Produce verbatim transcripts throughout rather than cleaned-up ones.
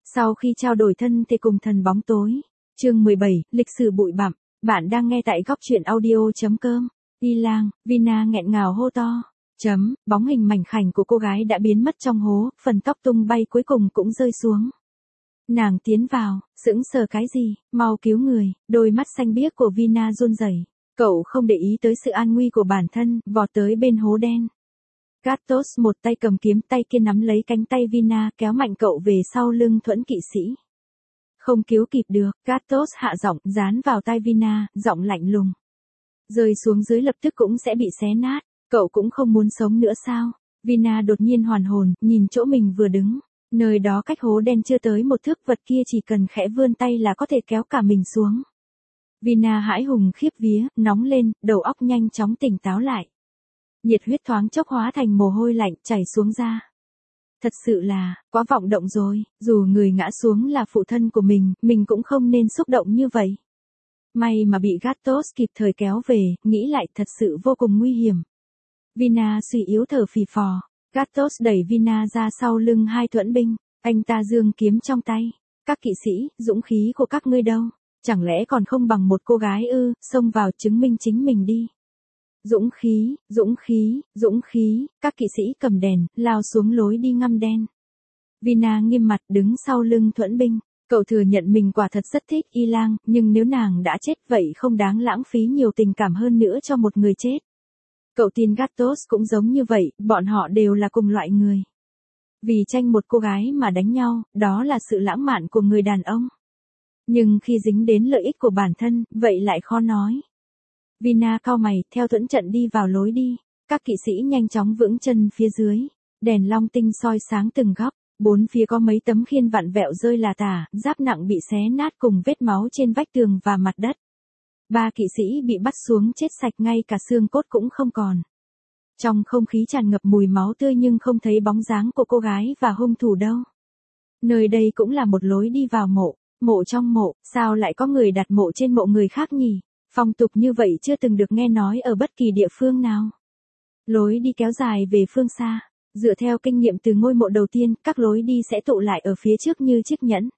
Sau khi trao đổi thân thể cùng thần bóng tối. Chương mười bảy, lịch sử bụi bặm. Bạn đang nghe tại góc truyện audio.com. Y lang, Vina nghẹn ngào hô to. Chấm, bóng hình mảnh khảnh của cô gái đã biến mất trong hố, phần tóc tung bay cuối cùng cũng rơi xuống. Nàng tiến vào, sững sờ cái gì, mau cứu người, đôi mắt xanh biếc của Vina run rẩy. Cậu không để ý tới sự an nguy của bản thân, vọt tới bên hố đen. Kratos một tay cầm kiếm, tay kia nắm lấy cánh tay Vina, kéo mạnh cậu về sau lưng thuẫn kỵ sĩ. Không cứu kịp được, Kratos hạ giọng, dán vào tai Vina, giọng lạnh lùng. Rơi xuống dưới lập tức cũng sẽ bị xé nát, cậu cũng không muốn sống nữa sao? Vina đột nhiên hoàn hồn, nhìn chỗ mình vừa đứng. Nơi đó cách hố đen chưa tới một thước, vật kia chỉ cần khẽ vươn tay là có thể kéo cả mình xuống. Vina hãi hùng khiếp vía, nóng lên, đầu óc nhanh chóng tỉnh táo lại. Nhiệt huyết thoáng chốc hóa thành mồ hôi lạnh chảy xuống da. Thật sự là, quá vọng động rồi, dù người ngã xuống là phụ thân của mình, mình cũng không nên xúc động như vậy. May mà bị Kratos kịp thời kéo về, nghĩ lại thật sự vô cùng nguy hiểm. Vina suy yếu thở phì phò. Kratos đẩy Vina ra sau lưng hai thuẫn binh, anh ta giương kiếm trong tay. Các kỵ sĩ, dũng khí của các ngươi đâu? Chẳng lẽ còn không bằng một cô gái ư, xông vào chứng minh chính mình đi. Dũng khí, dũng khí, dũng khí, các kỵ sĩ cầm đèn, lao xuống lối đi ngăm đen. Vina nghiêm mặt đứng sau lưng thuẫn binh, cậu thừa nhận mình quả thật rất thích Y lang, nhưng nếu nàng đã chết vậy không đáng lãng phí nhiều tình cảm hơn nữa cho một người chết. Cậu tin Kratos cũng giống như vậy, bọn họ đều là cùng loại người. Vì tranh một cô gái mà đánh nhau, đó là sự lãng mạn của người đàn ông. Nhưng khi dính đến lợi ích của bản thân, vậy lại khó nói. Vina cau mày, theo thuẫn trận đi vào lối đi. Các kỵ sĩ nhanh chóng vững chân phía dưới. Đèn long tinh soi sáng từng góc. Bốn phía có mấy tấm khiên vặn vẹo rơi là tả, giáp nặng bị xé nát cùng vết máu trên vách tường và mặt đất. Ba kỵ sĩ bị bắt xuống chết sạch, ngay cả xương cốt cũng không còn. Trong không khí tràn ngập mùi máu tươi nhưng không thấy bóng dáng của cô gái và hung thủ đâu. Nơi đây cũng là một lối đi vào mộ. Mộ trong mộ, sao lại có người đặt mộ trên mộ người khác nhỉ? Phong tục như vậy chưa từng được nghe nói ở bất kỳ địa phương nào. Lối đi kéo dài về phương xa. Dựa theo kinh nghiệm từ ngôi mộ đầu tiên, các lối đi sẽ tụ lại ở phía trước như chiếc nhẫn.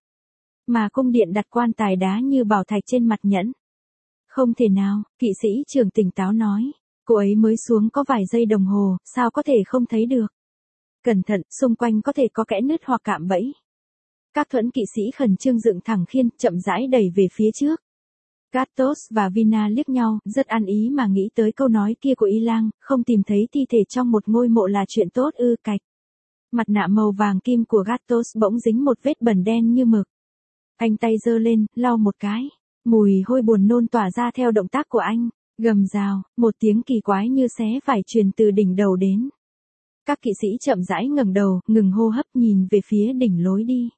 Mà cung điện đặt quan tài đá như bảo thạch trên mặt nhẫn. Không thể nào, kỵ sĩ trưởng tỉnh táo nói. Cô ấy mới xuống có vài giây đồng hồ, sao có thể không thấy được? Cẩn thận, xung quanh có thể có kẽ nứt hoặc cạm bẫy. Các thuẫn kỵ sĩ khẩn trương dựng thẳng khiên, chậm rãi đẩy về phía trước. Kratos và Vina liếc nhau, rất ăn ý mà nghĩ tới câu nói kia của Y lang, không tìm thấy thi thể trong một ngôi mộ là chuyện tốt ư. Cạch. Mặt nạ màu vàng kim của Kratos bỗng dính một vết bẩn đen như mực. Anh tay giơ lên, lau một cái. Mùi hôi buồn nôn tỏa ra theo động tác của anh. Gầm rào, một tiếng kỳ quái như xé vải truyền từ đỉnh đầu đến. Các kỵ sĩ chậm rãi ngẩng đầu, ngừng hô hấp nhìn về phía đỉnh lối đi.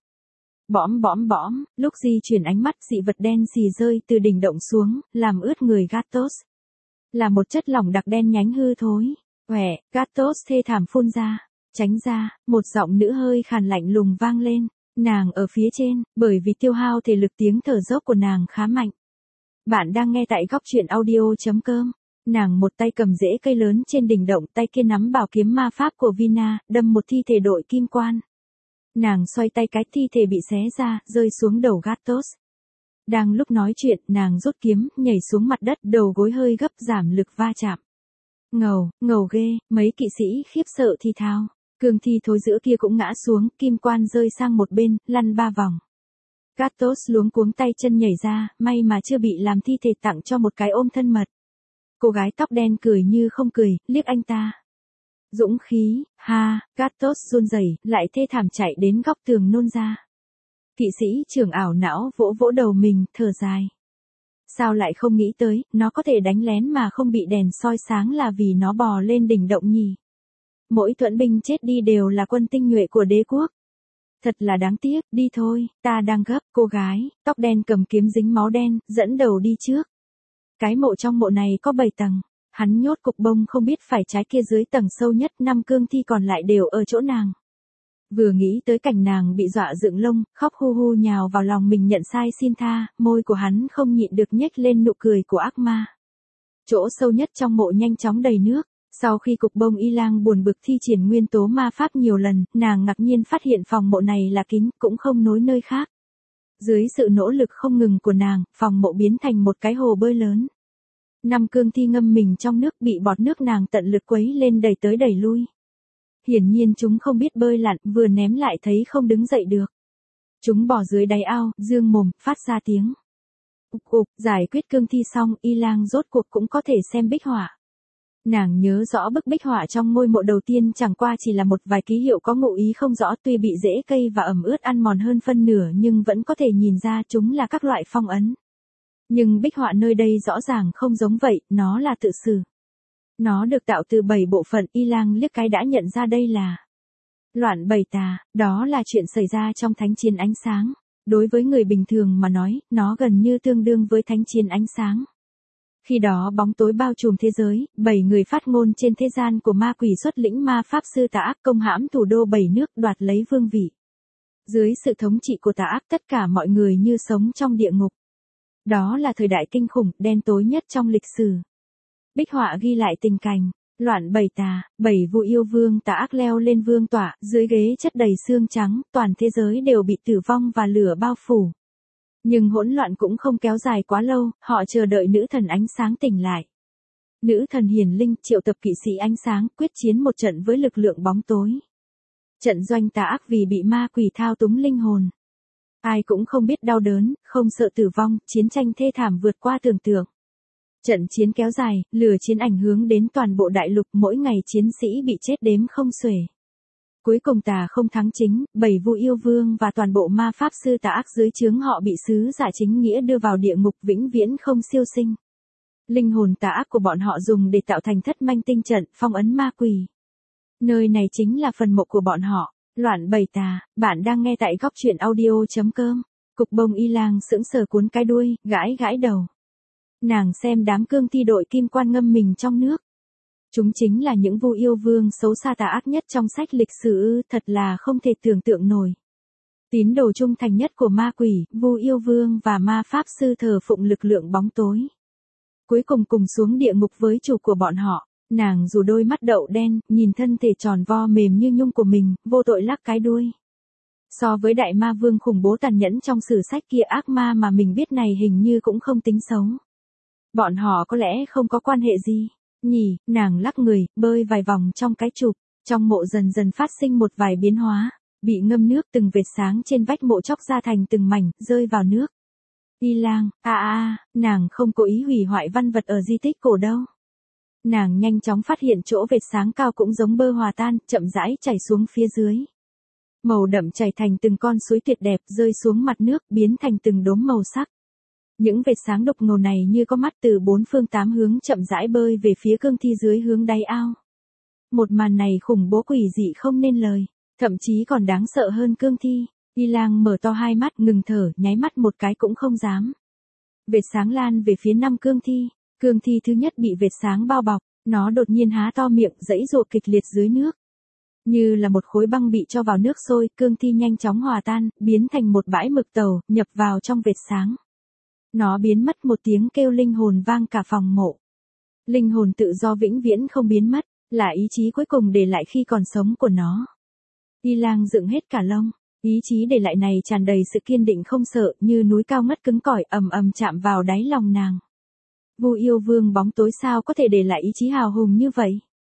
Bõm bõm bõm, lúc di chuyển ánh mắt dị vật đen xì rơi từ đỉnh động xuống, làm ướt người Kratos. Là một chất lỏng đặc đen nhánh hư thối. Quẻ, Kratos thê thảm phun ra. Tránh ra, một giọng nữ hơi khàn lạnh lùng vang lên. Nàng ở phía trên, bởi vì tiêu hao thể lực tiếng thở dốc của nàng khá mạnh. Bạn đang nghe tại góc truyện audio.com. Nàng một tay cầm rễ cây lớn trên đỉnh động, tay kia nắm bảo kiếm ma pháp của Vina, đâm một thi thể đội kim quan. Nàng xoay tay, cái thi thể bị xé ra, rơi xuống đầu Kratos. Đang lúc nói chuyện, nàng rút kiếm, nhảy xuống mặt đất, đầu gối hơi gấp giảm lực va chạm. Ngầu, ngầu ghê, mấy kỵ sĩ khiếp sợ thì thào. Cương thi thối giữa kia cũng ngã xuống, kim quan rơi sang một bên, lăn ba vòng. Kratos luống cuống tay chân nhảy ra, may mà chưa bị làm thi thể tặng cho một cái ôm thân mật. Cô gái tóc đen cười như không cười, liếc anh ta. Dũng khí, ha, Kratos run rẩy, lại thê thảm chạy đến góc tường nôn ra. Kỵ sĩ trưởng ảo não vỗ vỗ đầu mình, thở dài. Sao lại không nghĩ tới, nó có thể đánh lén mà không bị đèn soi sáng là vì nó bò lên đỉnh động nhỉ? Mỗi thuẫn binh chết đi đều là quân tinh nhuệ của đế quốc. Thật là đáng tiếc, đi thôi, ta đang gấp. Cô gái, tóc đen cầm kiếm dính máu đen, dẫn đầu đi trước. Cái mộ trong mộ này có bảy tầng. Hắn nhốt cục bông không biết phải trái kia dưới tầng sâu nhất, năm cương thi còn lại đều ở chỗ nàng. Vừa nghĩ tới cảnh nàng bị dọa dựng lông, khóc hu hu nhào vào lòng mình nhận sai xin tha, môi của hắn không nhịn được nhếch lên nụ cười của ác ma. Chỗ sâu nhất trong mộ nhanh chóng đầy nước, Sau khi cục bông y lang buồn bực thi triển nguyên tố ma pháp nhiều lần, nàng ngạc nhiên phát hiện phòng mộ này là kín, cũng không nối nơi khác. Dưới sự nỗ lực không ngừng của nàng, phòng mộ biến thành một cái hồ bơi lớn. Năm cương thi ngâm mình trong nước bị bọt nước nàng tận lực quấy lên đẩy tới đẩy lui. Hiển nhiên chúng không biết bơi lặn, vừa ném lại thấy không đứng dậy được. Chúng bỏ dưới đáy ao, dương mồm, phát ra tiếng. Ục ục, giải quyết cương thi xong, y lang rốt cuộc cũng có thể xem bích họa. Nàng nhớ rõ bức bích họa trong ngôi mộ đầu tiên chẳng qua chỉ là một vài ký hiệu có ngụ ý không rõ, tuy bị rễ cây và ẩm ướt ăn mòn hơn phân nửa nhưng vẫn có thể nhìn ra chúng là các loại phong ấn. Nhưng bích họa nơi đây rõ ràng không giống vậy, nó là tự sử. Nó được tạo từ bảy bộ phận, y lang liếc cái đã nhận ra đây là loạn bảy tà, đó là chuyện xảy ra trong thánh chiến ánh sáng. Đối với người bình thường mà nói, nó gần như tương đương với thánh chiến ánh sáng. Khi đó bóng tối bao trùm thế giới, bảy người phát ngôn trên thế gian của ma quỷ xuất lĩnh ma pháp sư tà ác công hãm thủ đô bảy nước đoạt lấy vương vị. Dưới sự thống trị của tà ác tất cả mọi người như sống trong địa ngục. Đó là thời đại kinh khủng, đen tối nhất trong lịch sử. Bích họa ghi lại tình cảnh, loạn bảy tà, bảy vụ yêu vương tà ác leo lên vương tọa, dưới ghế chất đầy xương trắng, toàn thế giới đều bị tử vong và lửa bao phủ. Nhưng hỗn loạn cũng không kéo dài quá lâu, họ chờ đợi nữ thần ánh sáng tỉnh lại. Nữ thần hiển linh triệu tập kỵ sĩ ánh sáng quyết chiến một trận với lực lượng bóng tối. Trận doanh tà ác vì bị ma quỷ thao túng linh hồn. Ai cũng không biết đau đớn, không sợ tử vong, chiến tranh thê thảm vượt qua tưởng tượng. Trận chiến kéo dài, lửa chiến ảnh hưởng đến toàn bộ đại lục, mỗi ngày chiến sĩ bị chết đếm không xuể. Cuối cùng tà không thắng chính, bảy vụ yêu vương và toàn bộ ma pháp sư tà ác dưới trướng họ bị sứ giả chính nghĩa đưa vào địa ngục vĩnh viễn không siêu sinh. Linh hồn tà ác của bọn họ dùng để tạo thành thất manh tinh trận, phong ấn ma quỷ. Nơi này chính là phần mộ của bọn họ. Loạn bảy tà, bạn đang nghe tại góc truyện audio chấm com. Cục bông y lang sững sờ cuốn cái đuôi, gãi gãi đầu. Nàng xem đám cương thi đội kim quan ngâm mình trong nước. Chúng chính là những vu yêu vương xấu xa tà ác nhất trong sách lịch sử, thật là không thể tưởng tượng nổi. Tín đồ trung thành nhất của ma quỷ, vu yêu vương và ma pháp sư thờ phụng lực lượng bóng tối. Cuối cùng cùng xuống địa ngục với chủ của bọn họ. Nàng dù đôi mắt đậu đen, nhìn thân thể tròn vo mềm như nhung của mình, vô tội lắc cái đuôi. So với đại ma vương khủng bố tàn nhẫn trong sử sách kia, ác ma mà mình biết này hình như cũng không tính xấu. Bọn họ có lẽ không có quan hệ gì. Nhỉ, nàng lắc người, bơi vài vòng trong cái chụp, trong mộ dần dần phát sinh một vài biến hóa, bị ngâm nước, từng vệt sáng trên vách mộ chóc ra thành từng mảnh, rơi vào nước. Y lang, a a, nàng không cố ý hủy hoại văn vật ở di tích cổ đâu. Nàng nhanh chóng phát hiện chỗ vệt sáng cao cũng giống bơ hòa tan, chậm rãi chảy xuống phía dưới. Màu đậm chảy thành từng con suối tuyệt đẹp, rơi xuống mặt nước, biến thành từng đốm màu sắc. Những vệt sáng độc ngầu này như có mắt từ bốn phương tám hướng chậm rãi bơi về phía cương thi dưới hướng đáy ao. Một màn này khủng bố quỷ dị không nên lời, thậm chí còn đáng sợ hơn cương thi. Y lang mở to hai mắt, ngừng thở, nháy mắt một cái cũng không dám. Vệt sáng lan về phía năm cương thi. Cương thi thứ nhất bị vệt sáng bao bọc, nó đột nhiên há to miệng, giãy giụa kịch liệt dưới nước. Như là một khối băng bị cho vào nước sôi, cương thi nhanh chóng hòa tan, biến thành một bãi mực tàu, nhập vào trong vệt sáng. Nó biến mất, một tiếng kêu linh hồn vang cả phòng mộ. Linh hồn tự do vĩnh viễn không biến mất, là ý chí cuối cùng để lại khi còn sống của nó. Y lang dựng hết cả lông, ý chí để lại này tràn đầy sự kiên định không sợ, như núi cao ngất cứng cỏi, ầm ầm chạm vào đáy lòng nàng. Vu yêu vương bóng tối sao có thể để lại ý chí hào hùng như vậy?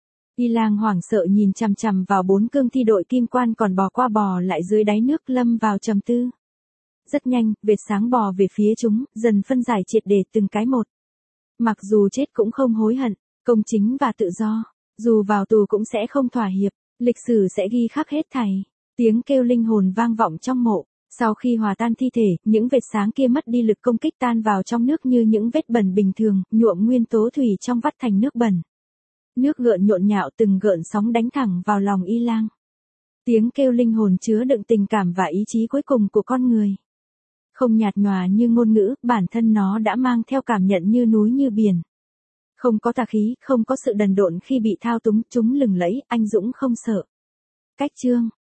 Y lang hoảng sợ nhìn chằm chằm vào bốn cương thi đội kim quan còn bò qua bò lại dưới đáy nước, lâm vào trầm tư. Rất nhanh, vệt sáng bò về phía chúng, dần phân giải triệt để từng cái một. Mặc dù chết cũng không hối hận, công chính và tự do, dù vào tù cũng sẽ không thỏa hiệp, lịch sử sẽ ghi khắc hết thảy. Tiếng kêu linh hồn vang vọng trong mộ. Sau khi hòa tan thi thể, những vệt sáng kia mất đi lực công kích, tan vào trong nước như những vết bẩn bình thường, nhuộm nguyên tố thủy trong vắt thành nước bẩn. Nước gợn nhộn nhạo, từng gợn sóng đánh thẳng vào lòng y lang. Tiếng kêu linh hồn chứa đựng tình cảm và ý chí cuối cùng của con người. Không nhạt nhòa như ngôn ngữ, bản thân nó đã mang theo cảm nhận như núi như biển. Không có tà khí, không có sự đần độn khi bị thao túng, chúng lừng lẫy, anh dũng không sợ. Cách chương